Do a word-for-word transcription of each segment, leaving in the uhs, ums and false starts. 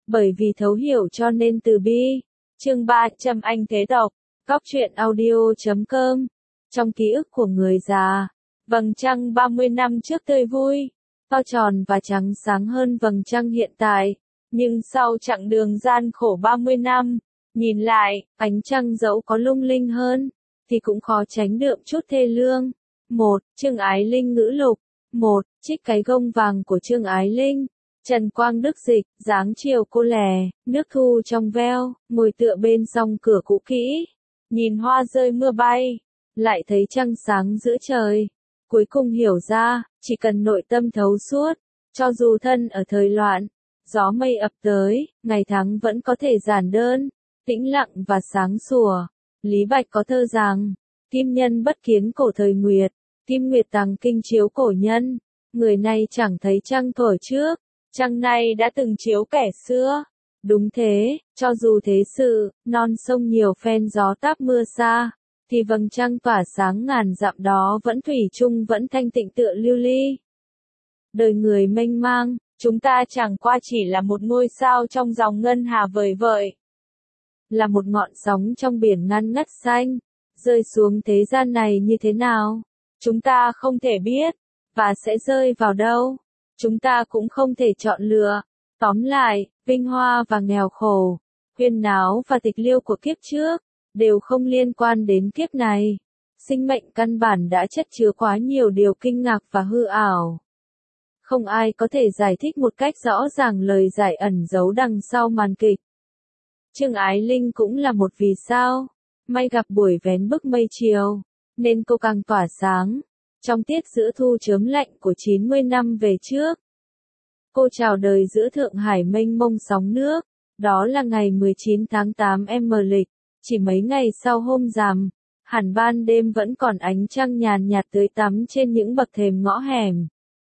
Bởi vì thấu hiểu cho nên từ bi. Chương ba trăm Anh Thế Độc. Góc truyện audio chấm com. Trong ký ức của người già, vầng trăng ba mươi năm trước tươi vui, to tròn và trắng sáng hơn vầng trăng hiện tại. Nhưng sau chặng đường gian khổ ba mươi năm, nhìn lại, ánh trăng dẫu có lung linh hơn, thì cũng khó tránh được chút thê lương. Một, Trương Ái Linh ngữ lục. Một, trích cái gông vàng của Trương Ái Linh. Trần Quang Đức dịch, dáng chiều cô lẻ, nước thu trong veo, ngồi tựa bên song cửa cũ kỹ. Nhìn hoa rơi mưa bay, lại thấy trăng sáng giữa trời. Cuối cùng hiểu ra, chỉ cần nội tâm thấu suốt, cho dù thân ở thời loạn, gió mây ập tới, ngày tháng vẫn có thể giản đơn, tĩnh lặng và sáng sủa. Lý Bạch có thơ rằng, kim nhân bất kiến cổ thời nguyệt, kim nguyệt tàng kinh chiếu cổ nhân. Người này chẳng thấy trăng thuở trước, trăng này đã từng chiếu kẻ xưa. Đúng thế, cho dù thế sự, non sông nhiều phen gió táp mưa xa, thì vầng trăng tỏa sáng ngàn dặm đó vẫn thủy chung vẫn thanh tịnh tựa lưu ly. Đời người mênh mang, chúng ta chẳng qua chỉ là một ngôi sao trong dòng ngân hà vời vợi. Là một ngọn sóng trong biển ngăn ngắt xanh, rơi xuống thế gian này như thế nào, chúng ta không thể biết, và sẽ rơi vào đâu, chúng ta cũng không thể chọn lựa. Tóm lại, vinh hoa và nghèo khổ, huyên náo và tịch liêu của kiếp trước, đều không liên quan đến kiếp này. Sinh mệnh căn bản đã chất chứa quá nhiều điều kinh ngạc và hư ảo. Không ai có thể giải thích một cách rõ ràng lời giải ẩn giấu đằng sau màn kịch. Trương Ái Linh cũng là một vì sao, may gặp buổi vén bức mây chiều, nên cô càng tỏa sáng. Trong tiết giữa thu chớm lạnh của chín mươi năm về trước, cô chào đời giữa Thượng Hải mênh mông sóng nước. Đó là ngày mười chín tháng tám âm lịch, chỉ mấy ngày sau hôm rằm, hẳn ban đêm vẫn còn ánh trăng nhàn nhạt tưới tắm trên những bậc thềm ngõ hẻm.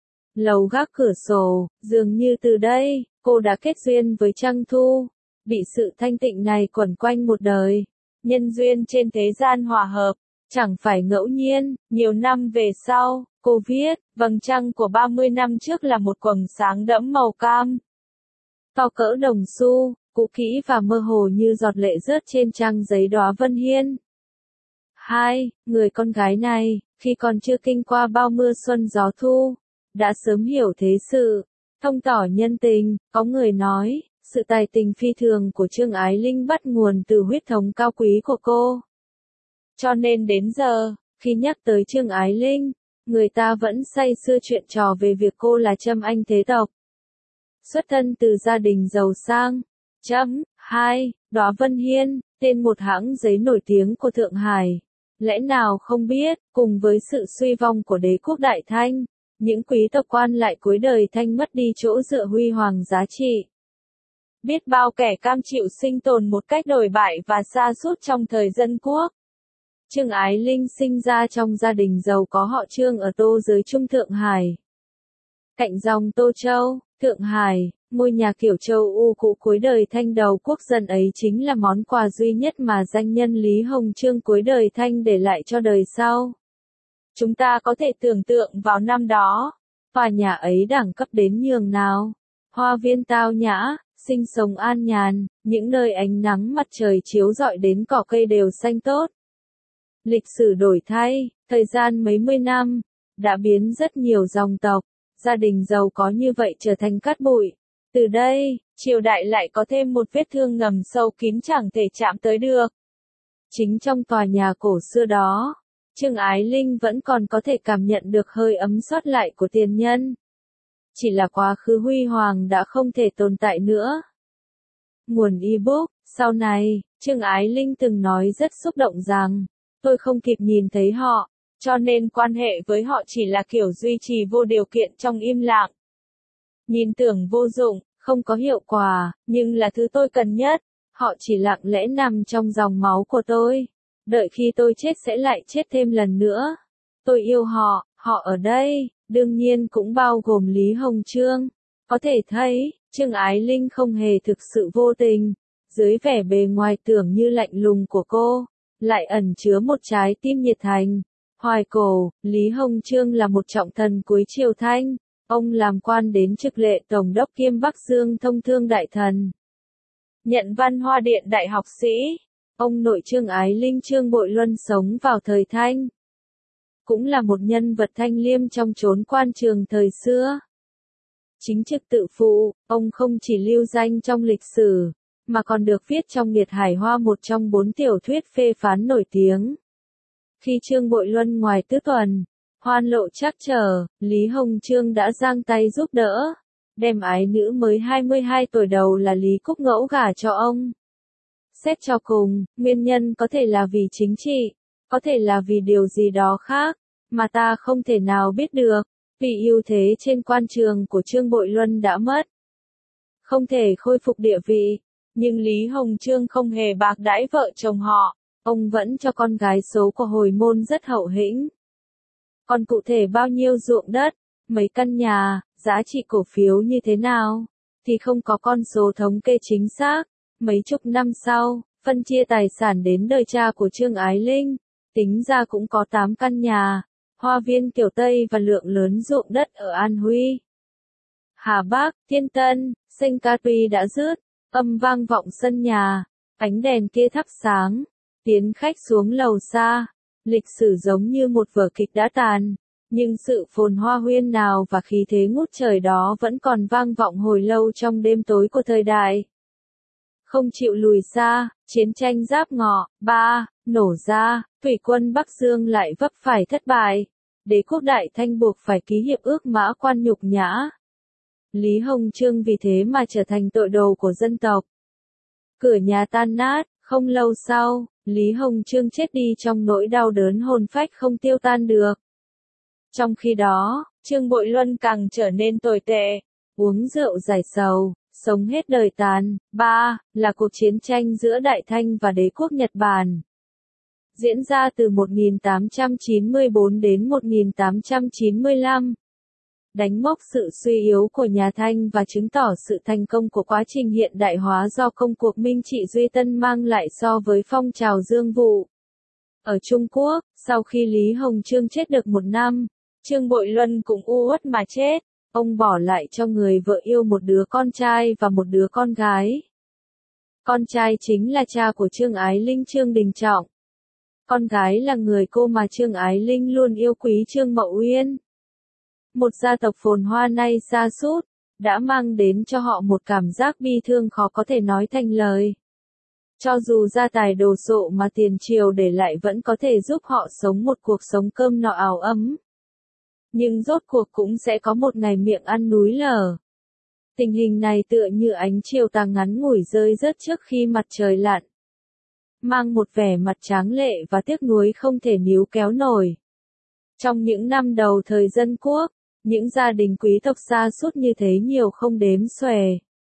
Lầu gác cửa sổ, dường như từ đây, cô đã kết duyên với trăng thu, bị sự thanh tịnh này quẩn quanh một đời. Nhân duyên trên thế gian hòa hợp, chẳng phải ngẫu nhiên. Nhiều năm về sau, cô viết, vầng trăng của ba mươi năm trước là một quầng sáng đẫm màu cam, to cỡ đồng xu, cũ kỹ và mơ hồ như giọt lệ rớt trên trang giấy đóa vân hiên. Hai, người con gái này, khi còn chưa kinh qua bao mưa xuân gió thu, đã sớm hiểu thế sự, thông tỏ nhân tình. Có người nói, sự tài tình phi thường của Trương Ái Linh bắt nguồn từ huyết thống cao quý của cô. Cho nên đến giờ, khi nhắc tới Trương Ái Linh, người ta vẫn say sưa chuyện trò về việc cô là Trâm Anh thế tộc. Xuất thân từ gia đình giàu sang. Chấm. Hai. Đóa Vân Hiên, tên một hãng giấy nổi tiếng của Thượng Hải. Lẽ nào không biết, cùng với sự suy vong của đế quốc Đại Thanh, những quý tộc quan lại cuối đời Thanh mất đi chỗ dựa huy hoàng giá trị. Biết bao kẻ cam chịu sinh tồn một cách đồi bại và sa sút trong thời dân quốc. Trương Ái Linh sinh ra trong gia đình giàu có họ Trương ở Tô Giới Trung Thượng Hải. Cạnh dòng Tô Châu, Thượng Hải, ngôi nhà kiểu châu U cũ cuối đời Thanh đầu quốc dân ấy chính là món quà duy nhất mà danh nhân Lý Hồng Chương cuối đời Thanh để lại cho đời sau. Chúng ta có thể tưởng tượng vào năm đó, tòa nhà ấy đẳng cấp đến nhường nào. Hoa viên tao nhã, sinh sống an nhàn, những nơi ánh nắng mặt trời chiếu rọi đến cỏ cây đều xanh tốt. Lịch sử đổi thay, thời gian mấy mươi năm, đã biến rất nhiều dòng tộc, gia đình giàu có như vậy trở thành cát bụi. Từ đây, triều đại lại có thêm một vết thương ngầm sâu kín chẳng thể chạm tới được. Chính trong tòa nhà cổ xưa đó, Trương Ái Linh vẫn còn có thể cảm nhận được hơi ấm sót lại của tiền nhân. Chỉ là quá khứ huy hoàng đã không thể tồn tại nữa. Nguồn ebook. Sau này, Trương Ái Linh từng nói rất xúc động rằng, tôi không kịp nhìn thấy họ, cho nên quan hệ với họ chỉ là kiểu duy trì vô điều kiện trong im lặng. Nhìn tưởng vô dụng, không có hiệu quả, nhưng là thứ tôi cần nhất. Họ chỉ lặng lẽ nằm trong dòng máu của tôi. Đợi khi tôi chết sẽ lại chết thêm lần nữa. Tôi yêu họ, họ ở đây, đương nhiên cũng bao gồm Lý Hồng Chương. Có thể thấy, Trương Ái Linh không hề thực sự vô tình. Dưới vẻ bề ngoài tưởng như lạnh lùng của cô, lại ẩn chứa một trái tim nhiệt thành. Hoài cổ, Lý Hồng Chương là một trọng thần cuối triều Thanh. Ông làm quan đến trực lệ tổng đốc kiêm Bắc Dương thông thương đại thần. Nhận Văn Hoa Điện đại học sĩ. Ông nội Trương Ái Linh Trương Bội Luân sống vào thời Thanh. Cũng là một nhân vật thanh liêm trong chốn quan trường thời xưa. Chính trực tự phụ, ông không chỉ lưu danh trong lịch sử, mà còn được viết trong Liệt Hải Hoa, một trong bốn tiểu thuyết phê phán nổi tiếng. Khi Trương Bội Luân ngoài tứ tuần, hoan lộ trắc trở, Lý Hồng Chương đã giang tay giúp đỡ, đem ái nữ mới hai mươi hai tuổi đầu là Lý Cúc Ngẫu gả cho ông. Xét cho cùng, nguyên nhân có thể là vì chính trị, có thể là vì điều gì đó khác, mà ta không thể nào biết được, vì ưu thế trên quan trường của Trương Bội Luân đã mất. Không thể khôi phục địa vị, nhưng Lý Hồng Chương không hề bạc đãi vợ chồng họ, ông vẫn cho con gái số của hồi môn rất hậu hĩnh. Còn cụ thể bao nhiêu ruộng đất, mấy căn nhà, giá trị cổ phiếu như thế nào, thì không có con số thống kê chính xác. Mấy chục năm sau, phân chia tài sản đến đời cha của Trương Ái Linh, tính ra cũng có tám căn nhà, hoa viên kiểu Tây và lượng lớn ruộng đất ở An Huy, Hà Bắc, Thiên Tân, Sanh Ca Tuy đã dứt, âm vang vọng sân nhà, ánh đèn kia thắp sáng, tiến khách xuống lầu xa, lịch sử giống như một vở kịch đã tàn, nhưng sự phồn hoa huyên nào và khí thế ngút trời đó vẫn còn vang vọng hồi lâu trong đêm tối của thời đại. Không chịu lùi xa, chiến tranh Giáp Ngọ, ba, nổ ra, thủy quân Bắc Dương lại vấp phải thất bại. Đế quốc Đại Thanh buộc phải ký hiệp ước Mã Quan nhục nhã. Lý Hồng Chương vì thế mà trở thành tội đồ của dân tộc. Cửa nhà tan nát, không lâu sau, Lý Hồng Chương chết đi trong nỗi đau đớn hồn phách không tiêu tan được. Trong khi đó, Trương Bội Luân càng trở nên tồi tệ, uống rượu giải sầu, sống hết đời tàn. ba. Là cuộc chiến tranh giữa Đại Thanh và đế quốc Nhật Bản. Diễn ra từ một nghìn tám trăm chín mươi tư đến một nghìn tám trăm chín mươi lăm. Đánh mốc sự suy yếu của nhà Thanh và chứng tỏ sự thành công của quá trình hiện đại hóa do công cuộc Minh trị Duy Tân mang lại so với phong trào Dương Vụ. Ở Trung Quốc, sau khi Lý Hồng Chương chết được một năm, Trương Bội Luân cũng u uất mà chết. Ông bỏ lại cho người vợ yêu một đứa con trai và một đứa con gái. Con trai chính là cha của Trương Ái Linh Trương Đình Trọng. Con gái là người cô mà Trương Ái Linh luôn yêu quý Trương Mậu Uyên. Một gia tộc phồn hoa nay sa sút, đã mang đến cho họ một cảm giác bi thương khó có thể nói thành lời. Cho dù gia tài đồ sộ mà tiền triều để lại vẫn có thể giúp họ sống một cuộc sống cơm no áo ấm. Nhưng rốt cuộc cũng sẽ có một ngày miệng ăn núi lở. Tình hình này tựa như ánh chiều tà ngắn ngủi rơi rớt trước khi mặt trời lặn. Mang một vẻ mặt tráng lệ và tiếc nuối không thể níu kéo nổi. Trong những năm đầu thời Dân Quốc, những gia đình quý tộc sa sút như thế nhiều không đếm xuể.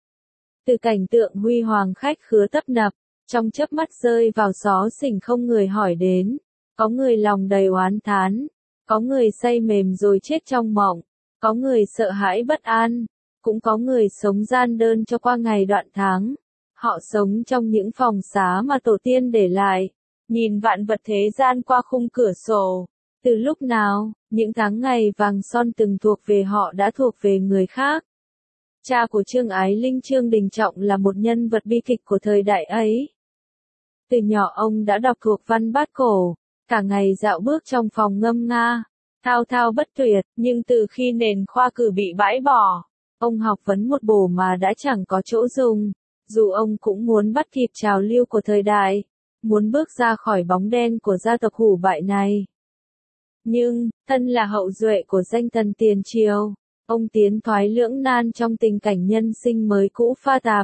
Từ cảnh tượng huy hoàng khách khứa tấp nập, trong chớp mắt rơi vào xó xỉnh không người hỏi đến, có người lòng đầy oán thán. Có người say mềm rồi chết trong mộng, có người sợ hãi bất an, cũng có người sống gian đơn cho qua ngày đoạn tháng. Họ sống trong những phòng xá mà tổ tiên để lại, nhìn vạn vật thế gian qua khung cửa sổ. Từ lúc nào, những tháng ngày vàng son từng thuộc về họ đã thuộc về người khác. Cha của Trương Ái Linh Trương Đình Trọng là một nhân vật bi kịch của thời đại ấy. Từ nhỏ ông đã đọc thuộc văn bát cổ. Cả ngày dạo bước trong phòng ngâm nga, thao thao bất tuyệt, nhưng từ khi nền khoa cử bị bãi bỏ, ông học vấn một bổ mà đã chẳng có chỗ dùng, dù ông cũng muốn bắt kịp trào lưu của thời đại, muốn bước ra khỏi bóng đen của gia tộc hủ bại này. Nhưng, thân là hậu duệ của danh thần tiền triều, ông tiến thoái lưỡng nan trong tình cảnh nhân sinh mới cũ pha tạp.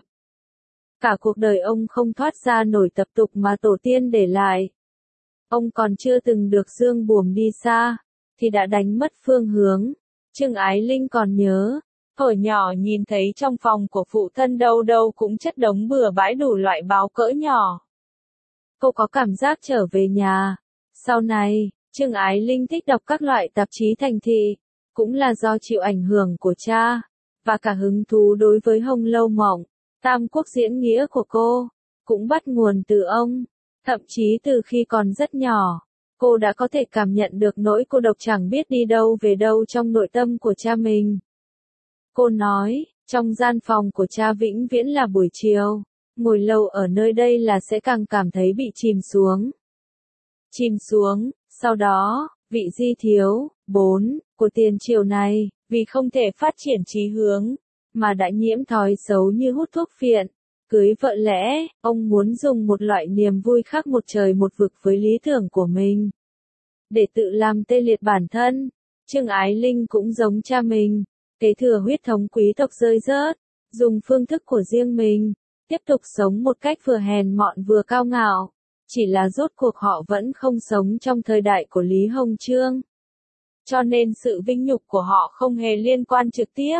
Cả cuộc đời ông không thoát ra nổi tập tục mà tổ tiên để lại. Ông còn chưa từng được dương buồm đi xa, thì đã đánh mất phương hướng. Trương Ái Linh còn nhớ, hồi nhỏ nhìn thấy trong phòng của phụ thân đâu đâu cũng chất đống bừa bãi đủ loại báo cỡ nhỏ. Cô có cảm giác trở về nhà. Sau này, Trương Ái Linh thích đọc các loại tạp chí thành thị, cũng là do chịu ảnh hưởng của cha, và cả hứng thú đối với Hồng Lâu Mộng, Tam Quốc diễn nghĩa của cô, cũng bắt nguồn từ ông. Thậm chí từ khi còn rất nhỏ, cô đã có thể cảm nhận được nỗi cô độc chẳng biết đi đâu về đâu trong nội tâm của cha mình. Cô nói, trong gian phòng của cha vĩnh viễn là buổi chiều, ngồi lâu ở nơi đây là sẽ càng cảm thấy bị chìm xuống. Chìm xuống, sau đó, vị di thiếu, bốn, của tiền triều này, vì không thể phát triển chí hướng, mà đã nhiễm thói xấu như hút thuốc phiện, cưới vợ lẽ, ông muốn dùng một loại niềm vui khác một trời một vực với lý tưởng của mình. Để tự làm tê liệt bản thân, Trương Ái Linh cũng giống cha mình, kế thừa huyết thống quý tộc rơi rớt, dùng phương thức của riêng mình, tiếp tục sống một cách vừa hèn mọn vừa cao ngạo. Chỉ là rốt cuộc họ vẫn không sống trong thời đại của Lý Hồng Chương. Cho nên sự vinh nhục của họ không hề liên quan trực tiếp.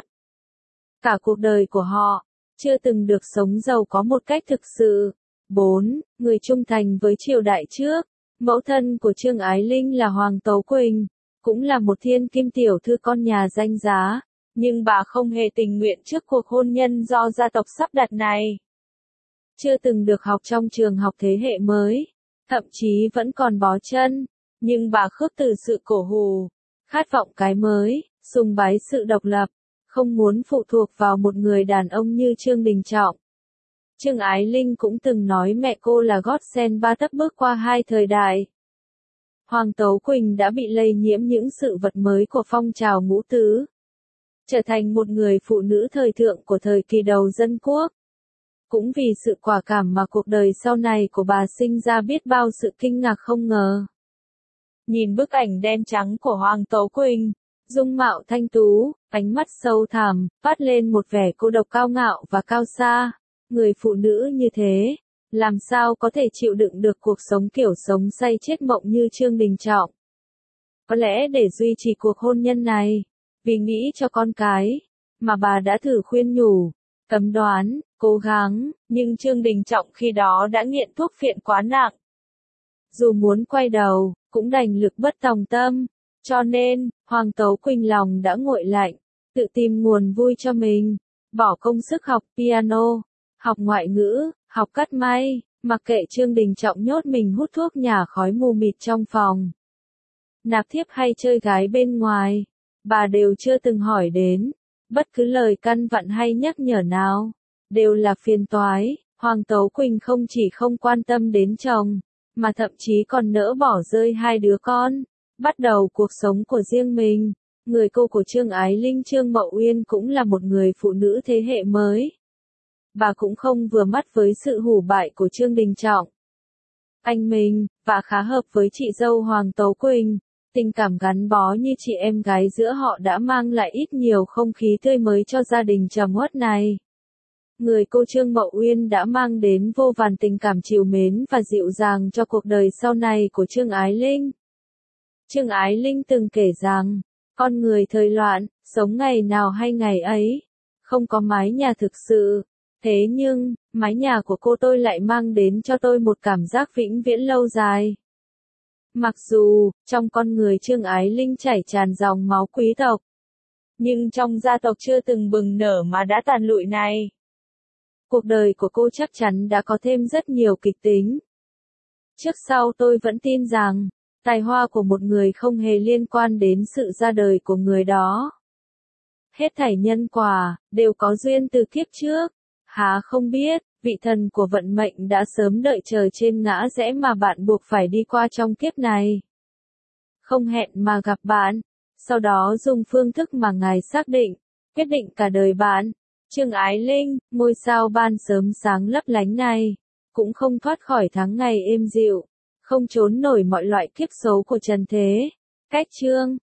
Cả cuộc đời của họ, chưa từng được sống giàu có một cách thực sự. bốn. Người trung thành với triều đại trước. Mẫu thân của Trương Ái Linh là Hoàng Tấu Quỳnh, cũng là một thiên kim tiểu thư con nhà danh giá, nhưng bà không hề tình nguyện trước cuộc hôn nhân do gia tộc sắp đặt này. Chưa từng được học trong trường học thế hệ mới, thậm chí vẫn còn bó chân, nhưng bà khước từ sự cổ hủ, khát vọng cái mới, sùng bái sự độc lập, không muốn phụ thuộc vào một người đàn ông như Trương Đình Trọng. Trương Ái Linh cũng từng nói mẹ cô là gót sen ba tấc bước qua hai thời đại. Hoàng Tấu Quỳnh đã bị lây nhiễm những sự vật mới của phong trào ngũ tứ, trở thành một người phụ nữ thời thượng của thời kỳ đầu dân quốc. Cũng vì sự quả cảm mà cuộc đời sau này của bà sinh ra biết bao sự kinh ngạc không ngờ. Nhìn bức ảnh đen trắng của Hoàng Tấu Quỳnh, dung mạo thanh tú, ánh mắt sâu thẳm, phát lên một vẻ cô độc cao ngạo và cao xa. Người phụ nữ như thế, làm sao có thể chịu đựng được cuộc sống kiểu sống say chết mộng như Trương Đình Trọng. Có lẽ để duy trì cuộc hôn nhân này, vì nghĩ cho con cái, mà bà đã thử khuyên nhủ, cấm đoán, cố gắng, nhưng Trương Đình Trọng khi đó đã nghiện thuốc phiện quá nặng. Dù muốn quay đầu, cũng đành lực bất tòng tâm, cho nên, Hoàng Tấu Quỳnh lòng đã nguội lạnh, tự tìm nguồn vui cho mình, bỏ công sức học piano, học ngoại ngữ, học cắt may, mặc kệ Trương Đình Trọng nhốt mình hút thuốc nhả khói mù mịt trong phòng. Nạp thiếp hay chơi gái bên ngoài, bà đều chưa từng hỏi đến, bất cứ lời căn vặn hay nhắc nhở nào, đều là phiền toái. Hoàng Tấu Quỳnh không chỉ không quan tâm đến chồng, mà thậm chí còn nỡ bỏ rơi hai đứa con, bắt đầu cuộc sống của riêng mình. Người cô của Trương Ái Linh Trương Mậu Uyên cũng là một người phụ nữ thế hệ mới. Bà cũng không vừa mắt với sự hủ bại của Trương Đình Trọng. Anh mình, và khá hợp với chị dâu Hoàng Tấu Quỳnh, tình cảm gắn bó như chị em gái giữa họ đã mang lại ít nhiều không khí tươi mới cho gia đình trầm uất này. Người cô Trương Mậu Uyên đã mang đến vô vàn tình cảm trìu mến và dịu dàng cho cuộc đời sau này của Trương Ái Linh. Trương Ái Linh từng kể rằng, con người thời loạn, sống ngày nào hay ngày ấy, không có mái nhà thực sự. Thế nhưng, mái nhà của cô tôi lại mang đến cho tôi một cảm giác vĩnh viễn lâu dài. Mặc dù, trong con người Trương Ái Linh chảy tràn dòng máu quý tộc, nhưng trong gia tộc chưa từng bừng nở mà đã tàn lụi này. Cuộc đời của cô chắc chắn đã có thêm rất nhiều kịch tính. Trước sau tôi vẫn tin rằng, tài hoa của một người không hề liên quan đến sự ra đời của người đó. Hết thảy nhân quả, đều có duyên từ kiếp trước. Há không biết, vị thần của vận mệnh đã sớm đợi chờ trên ngã rẽ mà bạn buộc phải đi qua trong kiếp này. Không hẹn mà gặp bạn, sau đó dùng phương thức mà Ngài xác định, quyết định cả đời bạn. Trương Ái Linh, ngôi sao ban sớm sáng lấp lánh này, cũng không thoát khỏi tháng ngày êm dịu, không trốn nổi mọi loại kiếp số của trần thế. Cách chương